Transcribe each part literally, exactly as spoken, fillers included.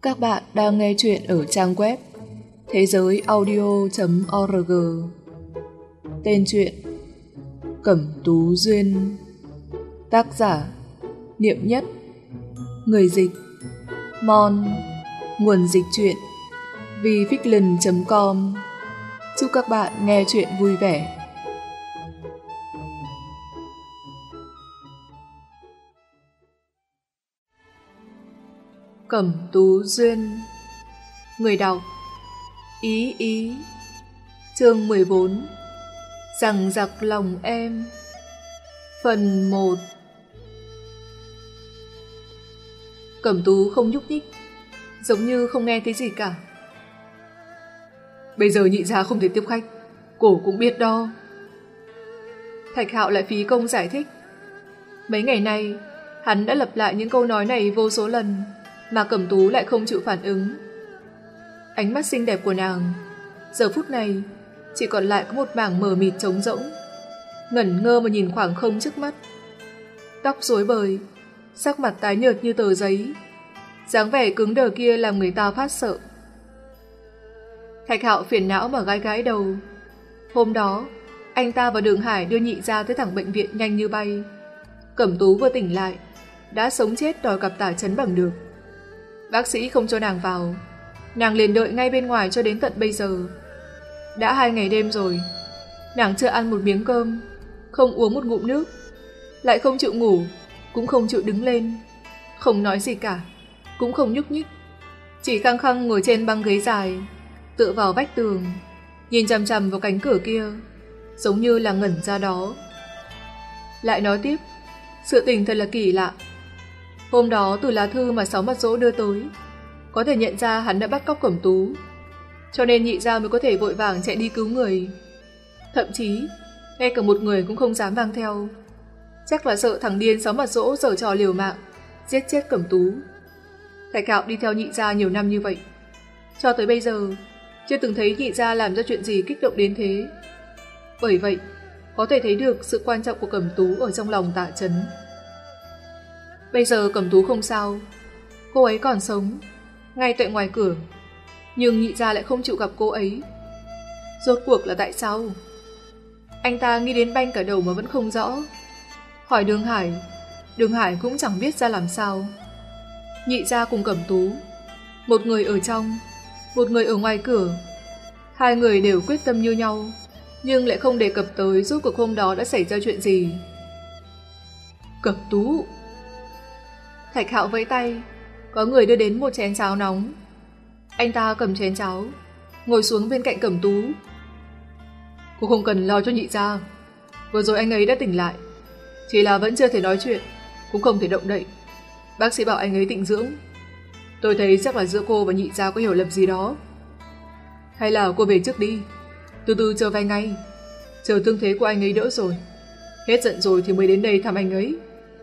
Các bạn đang nghe chuyện ở trang web thế giới audio chấm org. Tên truyện Cẩm Tú Duyên. Tác giả Niệm Nhất. Người dịch Mon. Nguồn dịch truyện vifiction chấm com. Chúc các bạn nghe chuyện vui vẻ. Cẩm Tú Duyên. Người đọc Ý Ý. Chương mười bốn. Rằng giặc lòng em. Phần một. Cẩm Tú không nhúc nhích, giống như không nghe thấy gì cả. Bây giờ nhị gia không thể tiếp khách, cổ cũng biết đó. Thạch Hạo lại phí công giải thích. Mấy ngày nay hắn đã lặp lại những câu nói này vô số lần, mà Cẩm Tú lại không chịu phản ứng. Ánh mắt xinh đẹp của nàng giờ phút này chỉ còn lại có một mảng mờ mịt trống rỗng, ngẩn ngơ mà nhìn khoảng không trước mắt. Tóc rối bời, sắc mặt tái nhợt như tờ giấy, dáng vẻ cứng đờ kia làm người ta phát sợ. Thạch Hạo phiền não mà gãi gãi đầu. Hôm đó anh ta và Đường Hải đưa nhị gia tới thẳng bệnh viện nhanh như bay. Cẩm Tú vừa tỉnh lại đã sống chết đòi gặp Tả Chấn bằng được. Bác sĩ không cho nàng vào, nàng liền đợi ngay bên ngoài cho đến tận bây giờ. Đã hai ngày đêm rồi, nàng chưa ăn một miếng cơm, không uống một ngụm nước, lại không chịu ngủ, cũng không chịu đứng lên, không nói gì cả, cũng không nhúc nhích, chỉ khăng khăng ngồi trên băng ghế dài, tựa vào vách tường, nhìn chằm chằm vào cánh cửa kia, giống như là ngẩn ra đó. Lại nói tiếp, sự tình thật là kỳ lạ. Hôm đó từ lá thư mà Sáu Mặt Dỗ đưa tới, có thể nhận ra hắn đã bắt cóc Cẩm Tú, cho nên nhị gia mới có thể vội vàng chạy đi cứu người. Thậm chí ngay cả một người cũng không dám mang theo, chắc là sợ thằng điên Sáu Mặt Dỗ giở trò liều mạng giết chết Cẩm Tú. Thạch Hạo đi theo nhị gia nhiều năm như vậy, cho tới bây giờ chưa từng thấy nhị gia làm ra chuyện gì kích động đến thế. Bởi vậy có thể thấy được sự quan trọng của Cẩm Tú ở trong lòng Tạ Chấn. Bây giờ Cẩm Tú không sao, cô ấy còn sống ngay tại ngoài cửa, nhưng nhị gia lại không chịu gặp cô ấy. Rốt cuộc là tại sao? Anh ta nghĩ đến banh cả đầu mà vẫn không rõ. Hỏi Đường Hải, Đường Hải cũng chẳng biết ra làm sao. Nhị gia cùng Cẩm Tú, một người ở trong, một người ở ngoài cửa, hai người đều quyết tâm như nhau, nhưng lại không đề cập tới rốt cuộc hôm đó đã xảy ra chuyện gì. Cẩm Tú. Thạch Hạo vẫy tay, có người đưa đến một chén cháo nóng. Anh ta cầm chén cháo, ngồi xuống bên cạnh Cẩm Tú. Cô không cần lo cho nhị gia, vừa rồi anh ấy đã tỉnh lại, chỉ là vẫn chưa thể nói chuyện, cũng không thể động đậy. Bác sĩ bảo anh ấy tĩnh dưỡng. Tôi thấy chắc là giữa cô và nhị gia có hiểu lầm gì đó. Hay là cô về trước đi, từ từ chờ vài ngày, chờ thương thế của anh ấy đỡ rồi, hết giận rồi thì mới đến đây thăm anh ấy.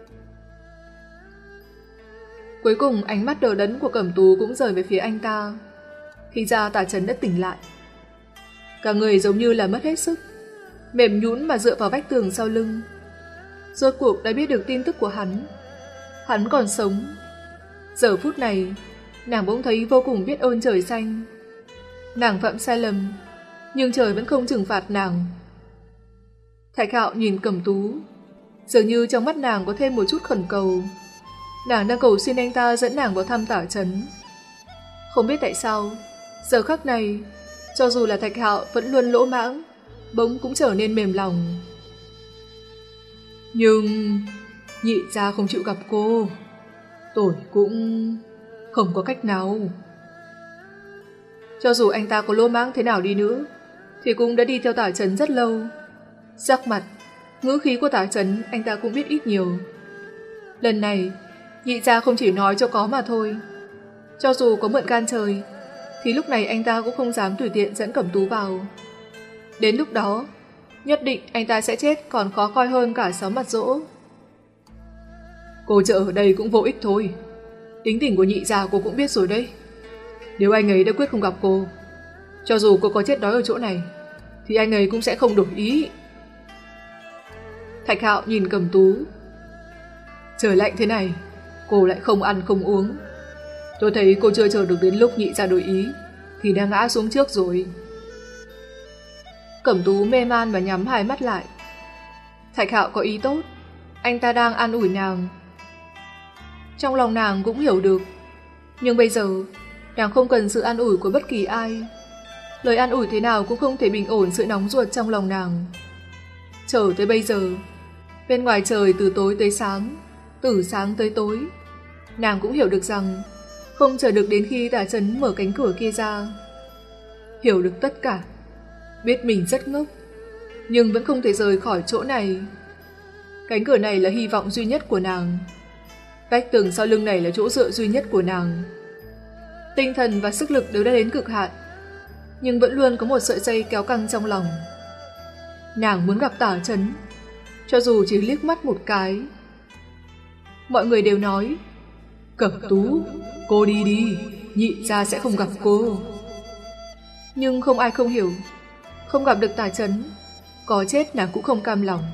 Cuối cùng ánh mắt đờ đẫn của Cẩm Tú cũng rời về phía anh ta. Thì ra Tả Chấn đã tỉnh lại. Cả người giống như là mất hết sức, mềm nhũn mà dựa vào vách tường sau lưng. Rốt cuộc đã biết được tin tức của hắn. Hắn còn sống. Giờ phút này nàng bỗng thấy vô cùng biết ơn trời xanh. Nàng phạm sai lầm, nhưng trời vẫn không trừng phạt nàng. Thạch Hạo nhìn Cẩm Tú, dường như trong mắt nàng có thêm một chút khẩn cầu. Nàng đang cầu xin anh ta dẫn nàng vào thăm Tả Chấn. Không biết tại sao, giờ khắc này, cho dù là Thạch Hạo vẫn luôn lỗ mãng, bỗng cũng trở nên mềm lòng. Nhưng nhị gia không chịu gặp cô, tôi cũng không có cách nào. Cho dù anh ta có lỗ mãng thế nào đi nữa, thì cũng đã đi theo Tả Chấn rất lâu. Sắc mặt, ngữ khí của Tả Chấn anh ta cũng biết ít nhiều. Lần này nhị gia không chỉ nói cho có mà thôi. Cho dù có mượn gan trời, thì lúc này anh ta cũng không dám tùy tiện dẫn Cẩm Tú vào. Đến lúc đó, nhất định anh ta sẽ chết còn khó coi hơn cả Sáu Mặt Dỗ. Cô chờ ở đây cũng vô ích thôi. Tính tình của nhị gia cô cũng biết rồi đấy. Nếu anh ấy đã quyết không gặp cô, cho dù cô có chết đói ở chỗ này, thì anh ấy cũng sẽ không đổi ý. Thạch Hạo nhìn Cẩm Tú. Trời lạnh thế này, cô lại không ăn không uống, Tôi thấy cô chưa chờ được đến lúc Nhị gia đổi ý thì đã ngã xuống trước rồi. Cẩm Tú mê man và nhắm hai mắt lại. Thạch Hạo có ý tốt, anh ta đang an ủi nàng. Trong lòng nàng cũng hiểu được, nhưng bây giờ nàng không cần sự an ủi của bất kỳ ai. Lời an ủi thế nào cũng không thể bình ổn sự nóng ruột trong lòng nàng. Chờ tới bây giờ, bên ngoài trời từ tối tới sáng, từ sáng tới tối, nàng cũng hiểu được rằng không chờ được đến khi Tả Chấn mở cánh cửa kia ra. Hiểu được tất cả, biết mình rất ngốc, nhưng vẫn không thể rời khỏi chỗ này. Cánh cửa này là hy vọng duy nhất của nàng. Vách tường sau lưng này là chỗ dựa duy nhất của nàng. Tinh thần và sức lực đều đã đến cực hạn, nhưng vẫn luôn có một sợi dây kéo căng trong lòng. Nàng muốn gặp Tả Chấn, cho dù chỉ liếc mắt một cái. Mọi người đều nói, Cẩm Tú, cô đi đi, Nhị gia sẽ không gặp cô. Nhưng không ai không hiểu, không gặp được Tả Chấn, có chết nàng cũng không cam lòng.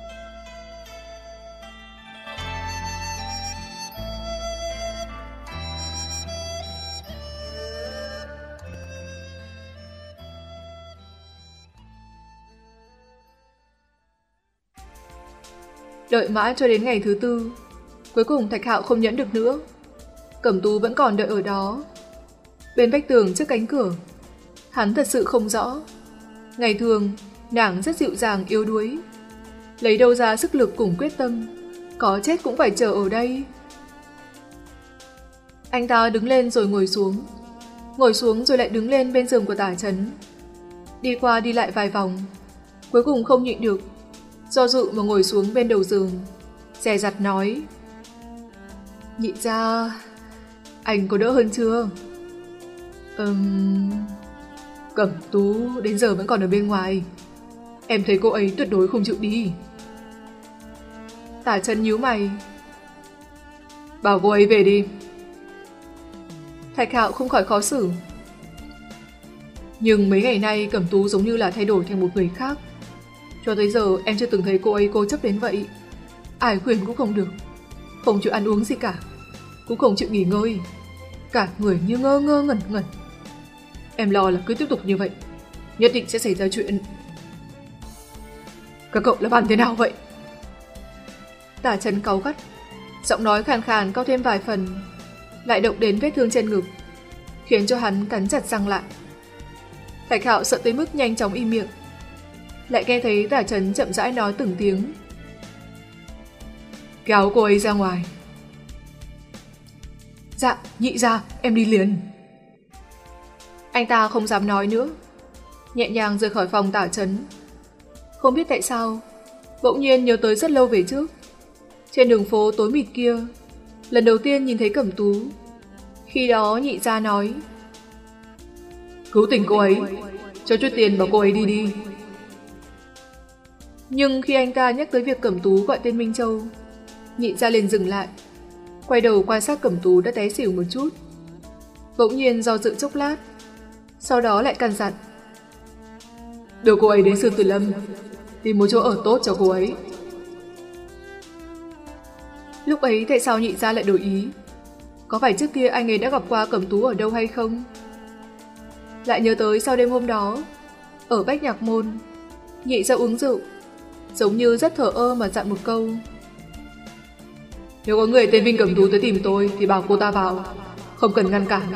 Đợi mãi cho đến ngày thứ tư, cuối cùng Thạch Hạo không nhẫn được nữa. Cẩm Tú vẫn còn đợi ở đó, bên vách tường trước cánh cửa. Hắn thật sự không rõ. Ngày thường, nàng rất dịu dàng yếu đuối, lấy đâu ra sức lực cùng quyết tâm, có chết cũng phải chờ ở đây. Anh ta đứng lên rồi ngồi xuống, ngồi xuống rồi lại đứng lên bên giường của Tả Chấn, đi qua đi lại vài vòng, cuối cùng không nhịn được, do dự mà ngồi xuống bên đầu giường, dè dặt nói, Nhị gia, anh có đỡ hơn chưa? Ừm... Cẩm Tú đến giờ vẫn còn ở bên ngoài, em thấy cô ấy tuyệt đối không chịu đi. Tả Chấn nhíu mày, bảo cô ấy về đi. Thạch Hạo không khỏi khó xử. Nhưng mấy ngày nay Cẩm Tú giống như là thay đổi thành một người khác. Cho tới giờ em chưa từng thấy cô ấy cố chấp đến vậy. Ai khuyên cũng không được, không chịu ăn uống gì cả, cũng không chịu nghỉ ngơi, cả người như ngơ ngơ ngẩn ngẩn. Em lo là cứ tiếp tục như vậy, nhất định sẽ xảy ra chuyện. Các cậu là bàn thế nào vậy? Tả Chấn cáu gắt, giọng nói khàn khàn cao thêm vài phần, lại động đến vết thương trên ngực, khiến cho hắn cắn chặt răng lại. Thạch Hạo sợ tới mức nhanh chóng im miệng, lại nghe thấy Tả Chấn chậm rãi nói từng tiếng, kéo cô ấy ra ngoài. Dạ, Nhị gia, em đi liền. Anh ta không dám nói nữa, nhẹ nhàng rời khỏi phòng Tả Chấn. Không biết tại sao, bỗng nhiên nhớ tới rất lâu về trước. Trên đường phố tối mịt kia, lần đầu tiên nhìn thấy Cẩm Tú. Khi đó Nhị gia nói, cứu tỉnh cô ấy, cho chút tiền bảo cô ấy đi đi. Nhưng khi anh ta nhắc tới việc Cẩm Tú gọi tên Minh Châu, Nhị gia liền dừng lại, quay đầu quan sát Cẩm Tú đã té xỉu một chút, bỗng nhiên do dự chốc lát, sau đó lại căn dặn, đưa cô ấy đến Sư Tử Lâm, tìm một chỗ ở tốt cho cô ấy. Lúc ấy tại sao Nhị gia lại đổi ý? Có phải trước kia anh ấy đã gặp qua Cẩm Tú ở đâu hay không? Lại nhớ tới sau đêm hôm đó, ở Bách Nhạc Môn, Nhị gia uống rượu, giống như rất thờ ơ mà dặn một câu, nếu có người tên Vinh Cẩm Tú tới tìm tôi thì bảo cô ta vào, không cần ngăn cản.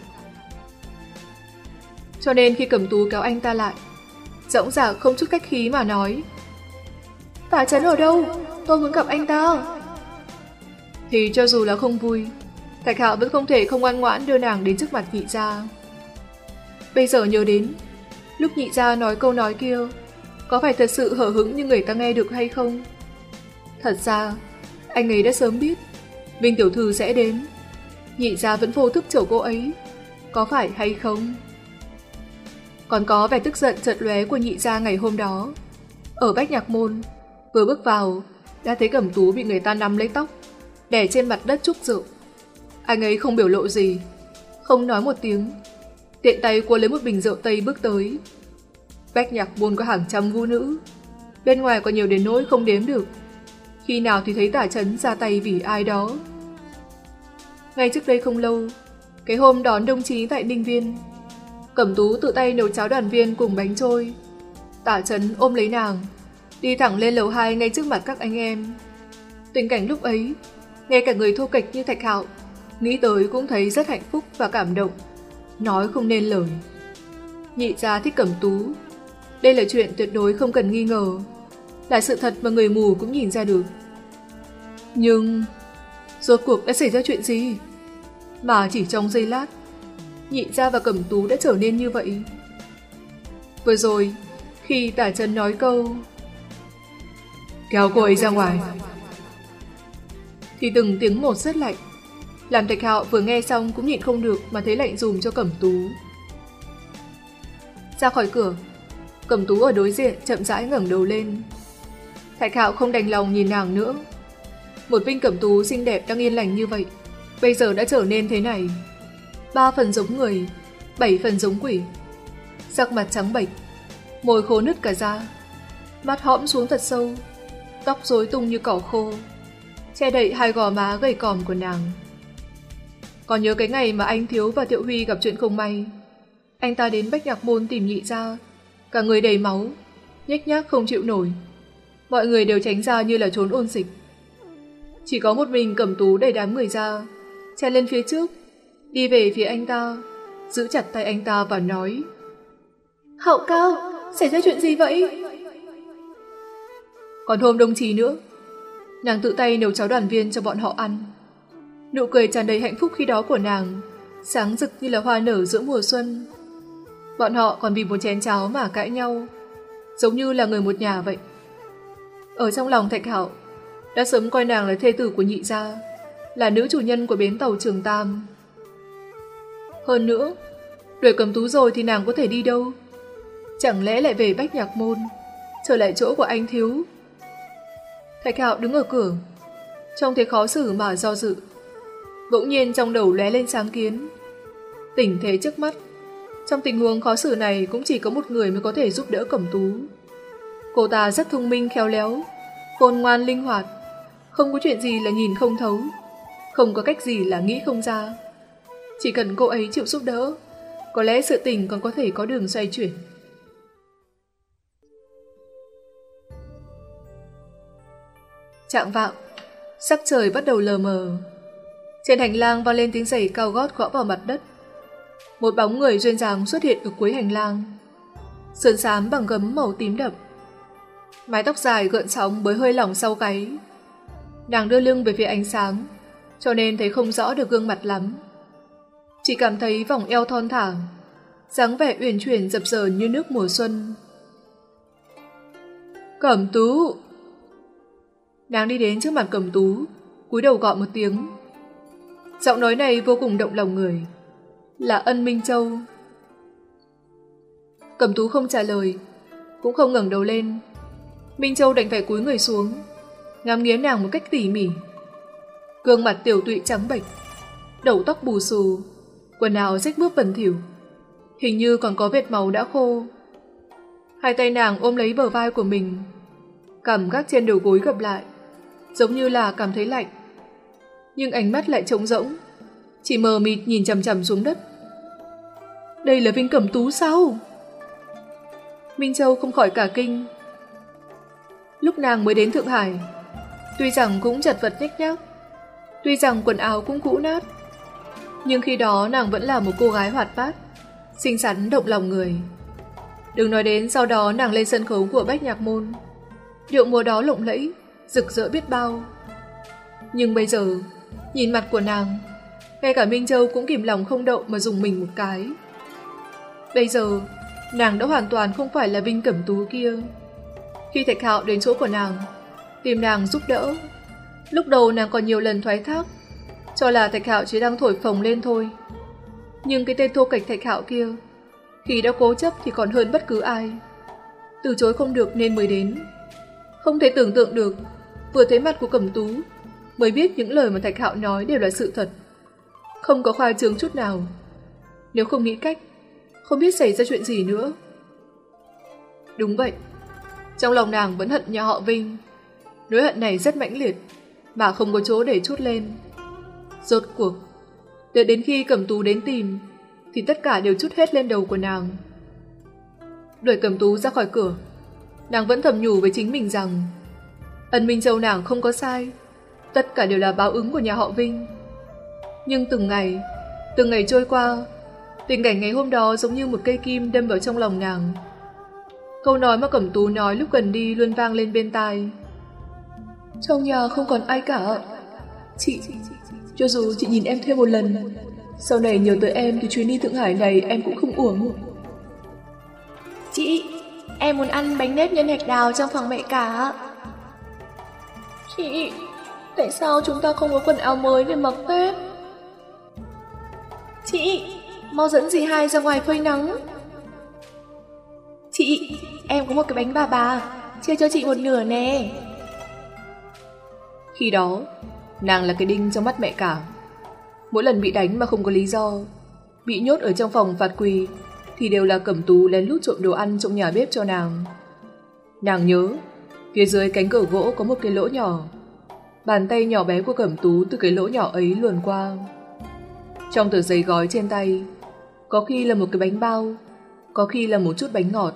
Cho nên khi Cẩm Tú kéo anh ta lại, dõng dạc không chút khách khí mà nói, Tả Chấn ở đâu? Tôi muốn gặp anh ta. Thì cho dù là không vui, Thạch Hạo vẫn không thể không ngoan ngoãn đưa nàng đến trước mặt Nhị gia. Bây giờ nhớ đến, lúc Nhị gia nói câu nói kia, có phải thật sự hở hững như người ta nghe được hay không? Thật ra, anh ấy đã sớm biết Vinh tiểu thư sẽ đến. Nhị gia vẫn vô thức chở cô ấy, có phải hay không? Còn có vẻ tức giận chợt lóe của Nhị gia ngày hôm đó. Ở Bách Nhạc Môn, vừa bước vào, đã thấy Cẩm Tú bị người ta nắm lấy tóc, đè trên mặt đất chúc rượu. Anh ấy không biểu lộ gì, không nói một tiếng, tiện tay cuốn lấy một bình rượu Tây bước tới. Bách Nhạc Môn có hàng trăm vũ nữ, bên ngoài có nhiều đến nỗi không đếm được. Khi nào thì thấy Tả Chấn ra tay vì ai đó. Ngay trước đây không lâu, Cái hôm đón đồng chí tại Ninh Viên, Cẩm Tú tự tay nấu cháo đoàn viên cùng bánh trôi. Tả Trấn ôm lấy nàng, đi thẳng lên lầu hai ngay trước mặt các anh em. Tình cảnh lúc ấy, ngay cả người thô kệch như Thạch Hạo nghĩ tới cũng thấy rất hạnh phúc và cảm động, nói không nên lời. Nhị gia thích Cẩm Tú, đây là chuyện tuyệt đối không cần nghi ngờ, là sự thật mà người mù cũng nhìn ra được. Nhưng rốt cuộc đã xảy ra chuyện gì mà chỉ trong giây lát Nhị gia và Cẩm Tú đã trở nên như vậy? Vừa rồi khi Tả Trấn nói câu kéo cô ấy ra ngoài thì từng tiếng một rất lạnh, làm Thạch Hạo vừa nghe xong cũng nhịn không được mà thấy lạnh dùm cho Cẩm Tú. Ra khỏi cửa, Cẩm Tú ở đối diện chậm rãi ngẩng đầu lên. Thạch Hạo không đành lòng nhìn nàng nữa. Một Vinh Cẩm Tú xinh đẹp đang yên lành như vậy, bây giờ đã trở nên thế này. Ba phần giống người, bảy phần giống quỷ. Sắc mặt trắng bệch, môi khô nứt cả da, mắt hõm xuống thật sâu, tóc rối tung như cỏ khô, che đậy hai gò má gầy còm của nàng. Còn nhớ cái ngày mà anh Thiếu và Thiệu Huy gặp chuyện không may, anh ta đến Bách Nhạc Môn tìm nhị gia, cả người đầy máu, nhếch nhác không chịu nổi. Mọi người đều tránh ra như là trốn ôn dịch. Chỉ có một mình Cẩm Tú đẩy đám người ra, chen lên phía trước, đi về phía anh ta, giữ chặt tay anh ta và nói: Hạo Cao, xảy ra chuyện gì vậy? Còn hôm đồng chí nữa, nàng tự tay nấu cháo đoàn viên cho bọn họ ăn. Nụ cười tràn đầy hạnh phúc khi đó của nàng sáng rực như là hoa nở giữa mùa xuân. Bọn họ còn vì một chén cháo mà cãi nhau, giống như là người một nhà vậy. Ở trong lòng Thạch Hạo đã sớm coi nàng là thê tử của nhị gia, là nữ chủ nhân của bến tàu Trường Tam. Hơn nữa, đuổi Cẩm Tú rồi thì nàng có thể đi đâu? Chẳng lẽ lại về Bách Nhạc Môn, trở lại chỗ của anh Thiếu? Thạch Hạo đứng ở cửa, trông thấy khó xử mà do dự. Bỗng nhiên trong đầu lóe lên sáng kiến. Tình thế trước mắt, trong tình huống khó xử này cũng chỉ có một người mới có thể giúp đỡ Cẩm Tú. Cô ta rất thông minh khéo léo, khôn ngoan linh hoạt, không có chuyện gì là nhìn không thấu, không có cách gì là nghĩ không ra. Chỉ cần cô ấy chịu giúp đỡ, có lẽ sự tình còn có thể có đường xoay chuyển. Chạng vạng, sắc trời bắt đầu lờ mờ. Trên hành lang vang lên tiếng giày cao gót gõ vào mặt đất. Một bóng người duyên dáng xuất hiện ở cuối hành lang, sườn xám bằng gấm màu tím đậm, mái tóc dài gợn sóng bới hơi lỏng sau gáy. Nàng đưa lưng về phía ánh sáng, cho nên thấy không rõ được gương mặt lắm. Chỉ cảm thấy vòng eo thon thả, dáng vẻ uyển chuyển dập dờn như nước mùa xuân. Cẩm Tú! Nàng đi đến trước mặt Cẩm Tú, cúi đầu gọi một tiếng. Giọng nói này vô cùng động lòng người, là Ân Minh Châu. Cẩm Tú không trả lời, cũng không ngẩng đầu lên. Minh Châu đành phải cúi người xuống, ngắm nghía nàng một cách tỉ mỉ. Gương mặt tiểu tụy trắng bệch, đầu tóc bù xù, quần áo rách mướp bẩn thỉu, hình như còn có vệt máu đã khô. Hai tay nàng ôm lấy bờ vai của mình, cằm gác trên đầu gối gập lại, giống như là cảm thấy lạnh. Nhưng ánh mắt lại trống rỗng, chỉ mờ mịt nhìn chằm chằm xuống đất. Đây là Vinh Cẩm Tú sao? Minh Châu không khỏi cả kinh. Lúc nàng mới đến Thượng Hải, tuy rằng cũng chật vật nhếch nhác, tuy rằng quần áo cũng cũ nát, nhưng khi đó nàng vẫn là một cô gái hoạt bát, xinh xắn động lòng người. Đừng nói đến sau đó nàng lên sân khấu của Bách Nhạc Môn, điệu múa đó lộng lẫy, rực rỡ biết bao. Nhưng bây giờ, nhìn mặt của nàng, ngay cả Minh Châu cũng kìm lòng không đậu mà dùng mình một cái. Bây giờ, nàng đã hoàn toàn không phải là Vinh Cẩm Tú kia. Khi Thạch Hạo đến chỗ của nàng, tìm nàng giúp đỡ, lúc đầu nàng còn nhiều lần thoái thác, cho là Thạch Hạo chỉ đang thổi phồng lên thôi. Nhưng cái tên thô kệch Thạch Hạo kia, khi đã cố chấp thì còn hơn bất cứ ai. Từ chối không được nên mới đến. Không thể tưởng tượng được, vừa thấy mặt của Cẩm Tú mới biết những lời mà Thạch Hạo nói đều là sự thật, không có khoa trương chút nào. Nếu không nghĩ cách, không biết xảy ra chuyện gì nữa. Đúng vậy, trong lòng nàng vẫn hận nhà họ Vinh. Nỗi hận này rất mãnh liệt, mà không có chỗ để trút lên. Rốt cuộc, Đợi đến khi Cẩm Tú đến tìm thì tất cả đều trút hết lên đầu của nàng. Đuổi Cẩm Tú ra khỏi cửa, nàng vẫn thầm nhủ với chính mình rằng Ân Minh Châu nàng không có sai, tất cả đều là báo ứng của nhà họ Vinh. Nhưng từng ngày, từng ngày trôi qua, tình cảnh ngày hôm đó giống như một cây kim đâm vào trong lòng nàng. Câu nói mà Cẩm Tú nói lúc gần đi luôn vang lên bên tai. Trong nhà không còn ai cả. Chị, cho dù chị nhìn em thêm một lần, sau này nhớ tới em thì chuyến đi Thượng Hải này em cũng không uổng. Chị, em muốn ăn bánh nếp nhân hạch đào trong phòng mẹ cả. Chị, tại sao chúng ta không có quần áo mới để mặc Tết? Chị, mau dẫn dì hai ra ngoài phơi nắng. Chị, em có một cái bánh bà bà, chia cho chị một nửa nè. Khi đó, nàng là cái đinh trong mắt mẹ cả. Mỗi lần bị đánh mà không có lý do, bị nhốt ở trong phòng phạt quỳ, thì đều là Cẩm Tú lén lút trộm đồ ăn trong nhà bếp cho nàng. Nàng nhớ, phía dưới cánh cửa gỗ có một cái lỗ nhỏ. Bàn tay nhỏ bé của Cẩm Tú từ cái lỗ nhỏ ấy luồn qua. Trong tờ giấy gói trên tay, có khi là một cái bánh bao, có khi là một chút bánh ngọt.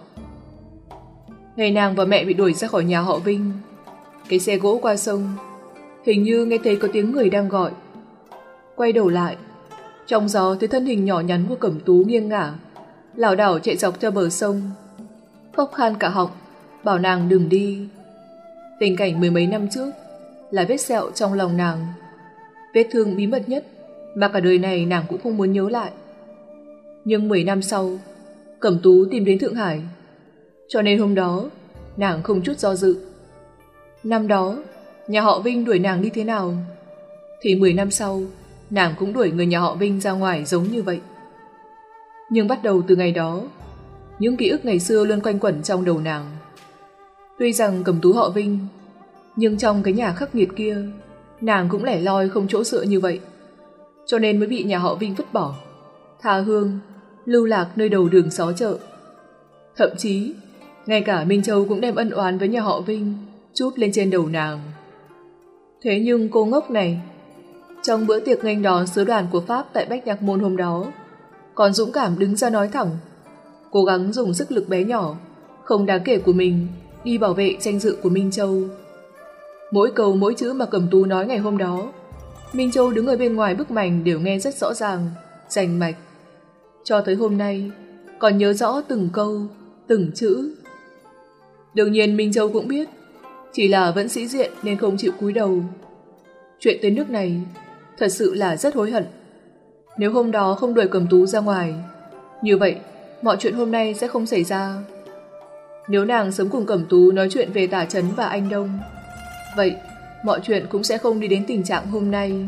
Ngày nàng và mẹ bị đuổi ra khỏi nhà họ Vinh, cái xe gỗ qua sông, hình như nghe thấy có tiếng người đang gọi. Quay đầu lại, trong gió thấy thân hình nhỏ nhắn của Cẩm Tú nghiêng ngả, lảo đảo chạy dọc theo bờ sông, khóc khan cả họng, bảo nàng đừng đi. Tình cảnh mười mấy năm trước là vết sẹo trong lòng nàng, vết thương bí mật nhất mà cả đời này nàng cũng không muốn nhớ lại. Nhưng mười năm sau, Cẩm Tú tìm đến Thượng Hải, cho nên hôm đó nàng không chút do dự. Năm đó nhà họ Vinh đuổi nàng đi thế nào, thì mười năm sau nàng cũng đuổi người nhà họ Vinh ra ngoài giống như vậy. Nhưng bắt đầu từ ngày đó, những ký ức ngày xưa luôn quanh quẩn trong đầu nàng. Tuy rằng Cẩm Tú họ Vinh, nhưng trong cái nhà khắc nghiệt kia, nàng cũng lẻ loi không chỗ dựa như vậy, cho nên mới bị nhà họ Vinh vứt bỏ, tha hương, lưu lạc nơi đầu đường xó chợ. Thậm chí, ngay cả Minh Châu cũng đem ân oán với nhà họ Vinh trút lên trên đầu nàng. Thế nhưng cô ngốc này, trong bữa tiệc nghênh đón sứ đoàn của Pháp tại Bách Nhạc Môn hôm đó, còn dũng cảm đứng ra nói thẳng, cố gắng dùng sức lực bé nhỏ, không đáng kể của mình đi bảo vệ danh dự của Minh Châu. Mỗi câu mỗi chữ mà Cẩm Tú nói ngày hôm đó, Minh Châu đứng ở bên ngoài bức mành đều nghe rất rõ ràng, rành mạch. Cho tới hôm nay, còn nhớ rõ từng câu, từng chữ. Đương nhiên Minh Châu cũng biết, chỉ là vẫn sĩ diện nên không chịu cúi đầu. Chuyện tới nước này, thật sự là rất hối hận. Nếu hôm đó không đuổi Cẩm Tú ra ngoài, như vậy mọi chuyện hôm nay sẽ không xảy ra. Nếu nàng sớm cùng Cẩm Tú nói chuyện về Tả Chấn và anh Đông, vậy mọi chuyện cũng sẽ không đi đến tình trạng hôm nay.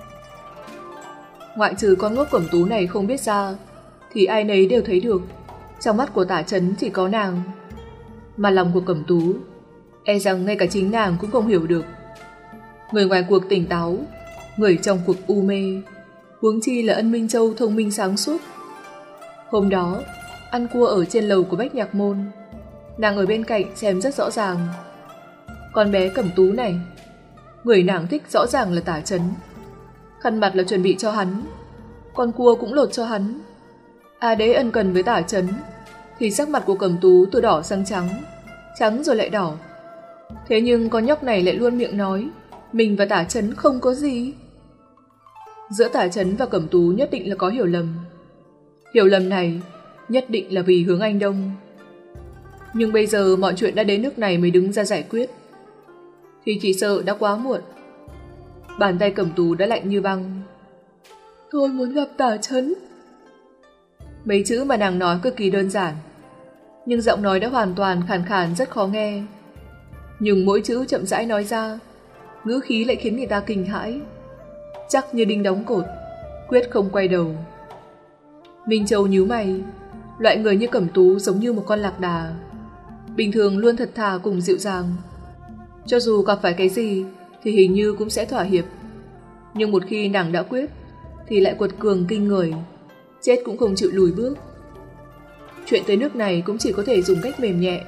Ngoại trừ con ngốc Cẩm Tú này không biết ra, thì ai nấy đều thấy được, trong mắt của Tả Chấn chỉ có nàng. Mà lòng của Cẩm Tú, e rằng ngay cả chính nàng cũng không hiểu được. Người ngoài cuộc tỉnh táo, người trong cuộc u mê, huống chi là Ân Minh Châu thông minh sáng suốt. Hôm đó, ăn cua ở trên lầu của Bách Nhạc Môn, nàng ở bên cạnh xem rất rõ ràng. Con bé Cẩm Tú này, người nàng thích rõ ràng là Tả Chấn. Khăn mặt là chuẩn bị cho hắn, con cua cũng lột cho hắn. À đấy ân cần với Tả Chấn, thì sắc mặt của Cẩm Tú từ đỏ sang trắng, trắng rồi lại đỏ. Thế nhưng con nhóc này lại luôn miệng nói mình và Tả Chấn không có gì. Giữa Tả Chấn và Cẩm Tú nhất định là có hiểu lầm. Hiểu lầm này nhất định là vì Hướng Anh Đông. Nhưng bây giờ mọi chuyện đã đến nước này mới đứng ra giải quyết, thì chỉ sợ đã quá muộn. Bàn tay Cẩm Tú đã lạnh như băng. Tôi muốn gặp Tả Chấn. Mấy chữ mà nàng nói cực kỳ đơn giản, nhưng giọng nói đã hoàn toàn khàn khàn rất khó nghe. Nhưng mỗi chữ chậm rãi nói ra, ngữ khí lại khiến người ta kinh hãi, chắc như đinh đóng cột, quyết không quay đầu. Minh Châu nhíu mày, loại người như Cẩm Tú giống như một con lạc đà, bình thường luôn thật thà cùng dịu dàng, cho dù gặp phải cái gì thì hình như cũng sẽ thỏa hiệp. Nhưng một khi nàng đã quyết thì lại quật cường kinh người, chết cũng không chịu lùi bước. Chuyện tới nước này cũng chỉ có thể dùng cách mềm nhẹ.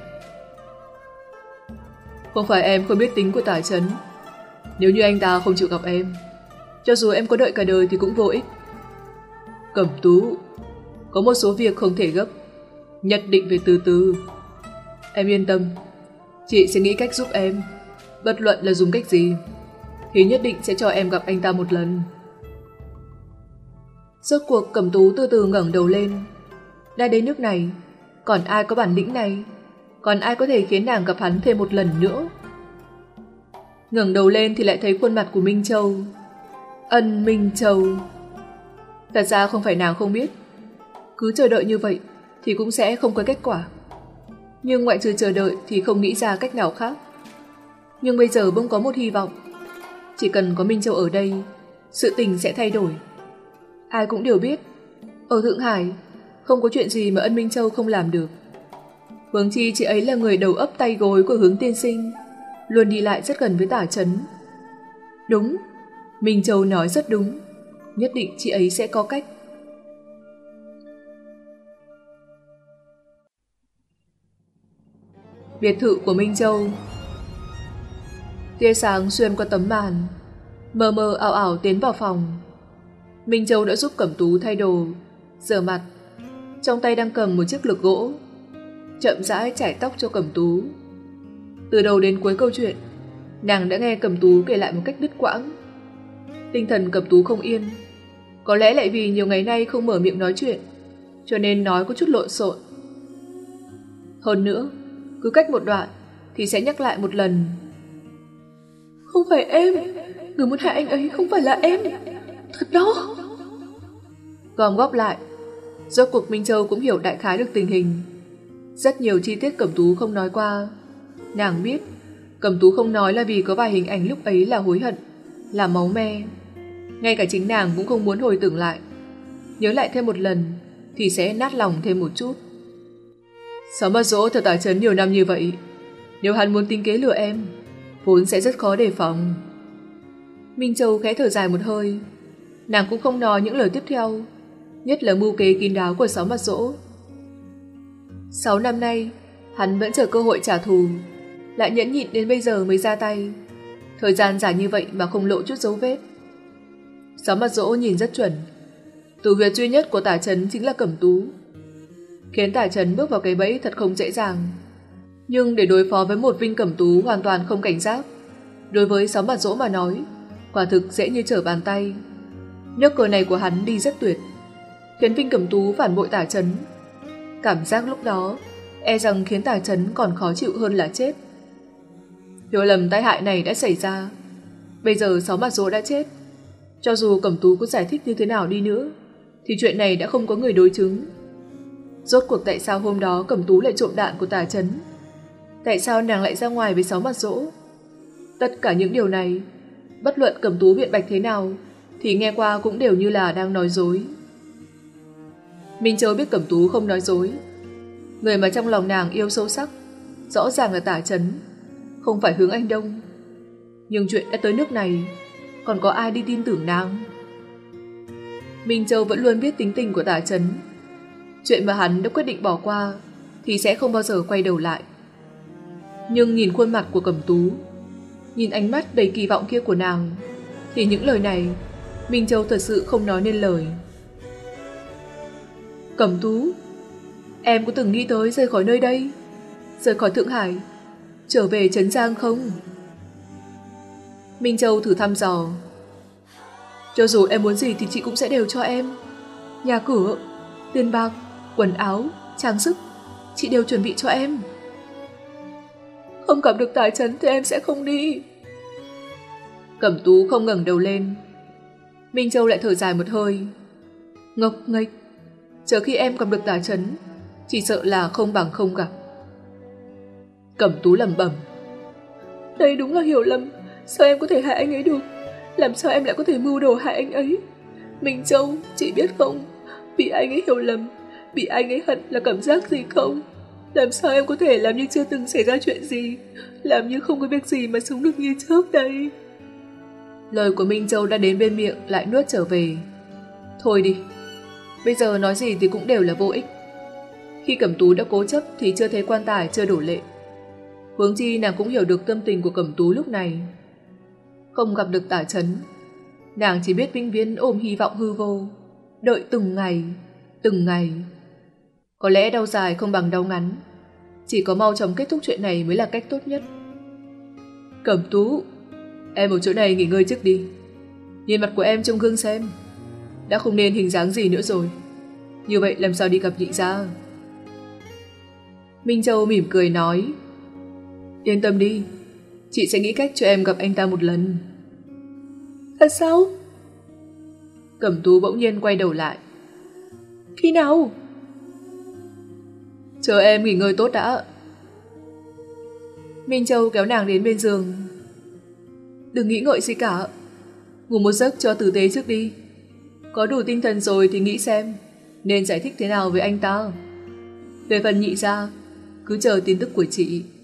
Không phải em không biết tính của Tả Chấn. Nếu như anh ta không chịu gặp em, cho dù em có đợi cả đời thì cũng vô ích. Cẩm Tú, có một số việc không thể gấp, nhất định phải từ từ. Em yên tâm, chị sẽ nghĩ cách giúp em. Bất luận là dùng cách gì thì nhất định sẽ cho em gặp anh ta một lần. Rốt cuộc Cẩm Tú từ từ ngẩng đầu lên. Đã đến nước này, còn ai có bản lĩnh này? Còn ai có thể khiến nàng gặp hắn thêm một lần nữa? Ngẩng đầu lên thì lại thấy khuôn mặt của Minh Châu. Ân Minh Châu. Thật ra không phải nàng không biết, cứ chờ đợi như vậy thì cũng sẽ không có kết quả. Nhưng ngoại trừ chờ đợi thì không nghĩ ra cách nào khác. Nhưng bây giờ bỗng có một hy vọng. Chỉ cần có Minh Châu ở đây, sự tình sẽ thay đổi. Ai cũng đều biết, ở Thượng Hải không có chuyện gì mà Ân Minh Châu không làm được. Huống chi chị ấy là người đầu ấp tay gối của Hướng tiên sinh, luôn đi lại rất gần với Tả Chấn. Đúng, Minh Châu nói rất đúng, nhất định chị ấy sẽ có cách. Biệt thự của Minh Châu. Tia sáng xuyên qua tấm màn, mờ mờ ảo ảo tiến vào phòng. Minh Châu đã giúp Cẩm Tú thay đồ, rửa mặt, trong tay đang cầm một chiếc lược gỗ, chậm rãi chải tóc cho Cẩm Tú. Từ đầu đến cuối câu chuyện, nàng đã nghe Cẩm Tú kể lại một cách đứt quãng. Tinh thần Cẩm Tú không yên, có lẽ lại vì nhiều ngày nay không mở miệng nói chuyện, cho nên nói có chút lộn xộn. Hơn nữa, cứ cách một đoạn thì sẽ nhắc lại một lần. Không phải em, người muốn hại anh ấy không phải là em, thật đó. Gom góp lại, rốt cuộc Minh Châu cũng hiểu đại khái được tình hình. Rất nhiều chi tiết Cẩm Tú không nói qua. Nàng biết Cẩm Tú không nói là vì có vài hình ảnh lúc ấy là hối hận, là máu me. Ngay cả chính nàng cũng không muốn hồi tưởng lại. Nhớ lại thêm một lần thì sẽ nát lòng thêm một chút. Sáu Mặt Dỗ thật Tả Chấn nhiều năm như vậy, nếu hắn muốn tính kế lừa em, vốn sẽ rất khó đề phòng. Minh Châu khẽ thở dài một hơi. Nàng cũng không nói những lời tiếp theo, nhất là mưu kế kín đáo của Sáu Mặt Dỗ. Sáu năm nay, hắn vẫn chờ cơ hội trả thù, lại nhẫn nhịn đến bây giờ mới ra tay. Thời gian dài như vậy mà không lộ chút dấu vết. Sáu Mặt Dỗ nhìn rất chuẩn. Tử huyệt duy nhất của Tả Chấn chính là Cẩm Tú. Khiến Tả Chấn bước vào cái bẫy thật không dễ dàng. Nhưng để đối phó với một Vinh Cẩm Tú hoàn toàn không cảnh giác, đối với Sáu Mặt Dỗ mà nói, quả thực dễ như trở bàn tay. Nước cờ này của hắn đi rất tuyệt, khiến Vinh Cẩm Tú phản bội Tả Chấn. Cảm giác lúc đó e rằng khiến Tả Chấn còn khó chịu hơn là chết. Hiểu lầm tai hại này đã xảy ra. Bây giờ Sáu Mặt Dỗ đã chết. Cho dù Cẩm Tú có giải thích như thế nào đi nữa, thì chuyện này đã không có người đối chứng. Rốt cuộc tại sao hôm đó Cẩm Tú lại trộm đạn của Tả Chấn? Tại sao nàng lại ra ngoài với Sáu Mặt Dỗ? Tất cả những điều này, bất luận Cẩm Tú biện bạch thế nào, thì nghe qua cũng đều như là đang nói dối. Minh Châu biết Cẩm Tú không nói dối. Người mà trong lòng nàng yêu sâu sắc rõ ràng là Tả Chấn, không phải Hướng Anh Đông. Nhưng chuyện đã tới nước này, còn có ai đi tin tưởng nàng? Minh Châu vẫn luôn biết tính tình của Tả Chấn. Chuyện mà hắn đã quyết định bỏ qua thì sẽ không bao giờ quay đầu lại. Nhưng nhìn khuôn mặt của Cẩm Tú, nhìn ánh mắt đầy kỳ vọng kia của nàng, thì những lời này Minh Châu thật sự không nói nên lời. Cẩm Tú, em có từng nghĩ tới rời khỏi nơi đây, rời khỏi Thượng Hải, trở về Trấn Giang không? Minh Châu thử thăm dò. Cho dù em muốn gì thì chị cũng sẽ đều cho em. Nhà cửa, tiền bạc, quần áo, trang sức, chị đều chuẩn bị cho em. Không gặp được Tả Chấn thì em sẽ không đi. Cẩm Tú không ngẩng đầu lên. Minh Châu lại thở dài một hơi. Ngốc nghếch, chờ khi em gặp được Tả Chấn, chỉ sợ là không bằng không gặp. Cẩm Tú lẩm bẩm. Đây đúng là hiểu lầm. Sao em có thể hại anh ấy được? Làm sao em lại có thể mưu đồ hại anh ấy? Minh Châu, chị biết không, bị anh ấy hiểu lầm, bị anh ấy hận là cảm giác gì không? Làm sao em có thể làm như chưa từng xảy ra chuyện gì, làm như không có việc gì mà sống được như trước đây? Lời của Minh Châu đã đến bên miệng lại nuốt trở về. Thôi đi, bây giờ nói gì thì cũng đều là vô ích. Khi Cẩm Tú đã cố chấp thì chưa thấy quan tài chưa đổ lệ. Huống chi nàng cũng hiểu được tâm tình của Cẩm Tú lúc này. Không gặp được Tả Chấn, nàng chỉ biết vĩnh viễn ôm hy vọng hư vô. đợi từng ngày, từng ngày. Có lẽ đau dài không bằng đau ngắn, chỉ có mau chóng kết thúc chuyện này mới là cách tốt nhất. Cẩm Tú, em ở chỗ này nghỉ ngơi trước đi. Nhìn mặt của em trong gương xem, đã không nên hình dáng gì nữa rồi. Như vậy làm sao đi gặp nhị gia? Minh Châu mỉm cười nói, yên tâm đi, chị sẽ nghĩ cách cho em gặp anh ta một lần. Thật sao? Cẩm Tú bỗng nhiên quay đầu lại. Khi nào? Chờ em nghỉ ngơi tốt đã. Minh Châu kéo nàng đến bên giường. Đừng nghĩ ngợi gì cả, ngủ một giấc cho tử tế trước đi. Có đủ tinh thần rồi thì nghĩ xem nên giải thích thế nào với anh ta. Về phần nhị gia, cứ chờ tin tức của chị.